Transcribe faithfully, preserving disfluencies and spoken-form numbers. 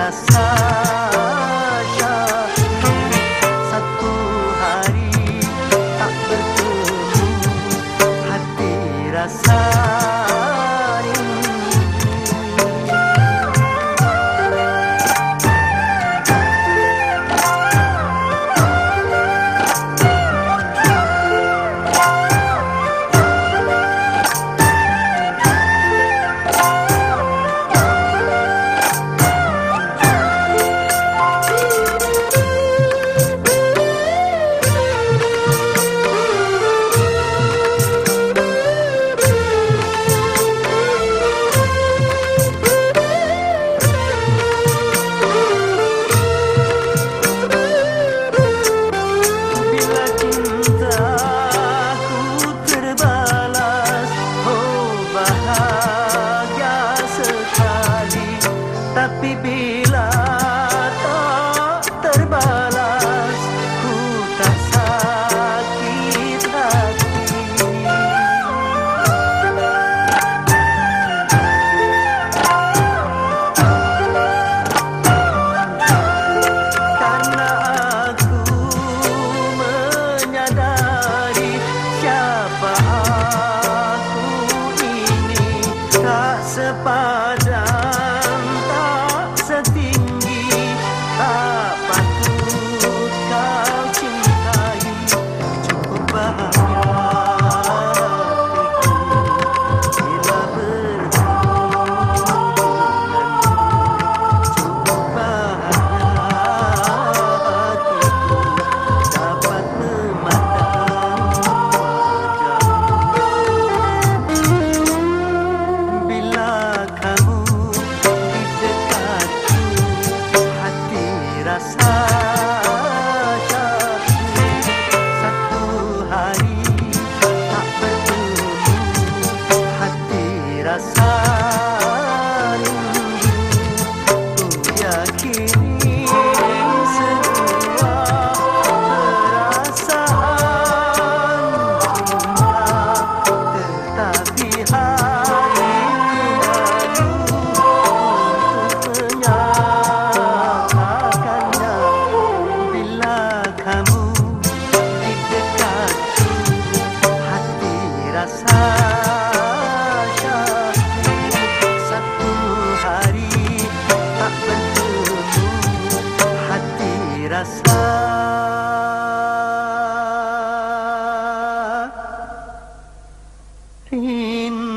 rasa syahdu. Satu hari tak bertemu, hati rasa tapi bila tak terbalas, ku tak sakit hati. Karena aku menyadari siapa aku ini, tak sepadan, setinggi, tak patut kau cintai. Cukup bahagia hatiku bila bertemu denganmu. Cukup bahagia hatiku dapat memandang wajahmu. Bila kamu rasa syahdu. Satu hari tak bertemu, hati rasa rindu. Ku yakini semua perasaan cinta, tetapi hati ragu untuk menyatakan. Bila kamu di dekatku, hati rasa syahdu. Satu hari tak bertemu, hati rasa rindu.